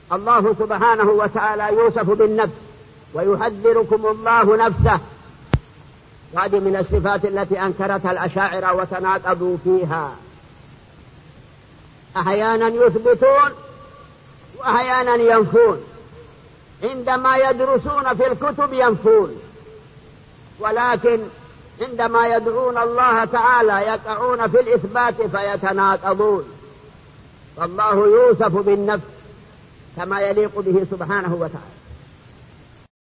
الله سبحانه وتعالى يوصف بالنفس ويحذركم الله نفسه، وهذه من الصفات التي أنكرتها الأشاعرة وتناقضوا فيها، أحيانا يثبتون وأحيانا ينفون، عندما يدرسون في الكتب ينفون، ولكن عندما يدعون الله تعالى يقعون في الإثبات فيتناقضون. فالله يوصف بالنفس كما يليق به سبحانه وتعالى.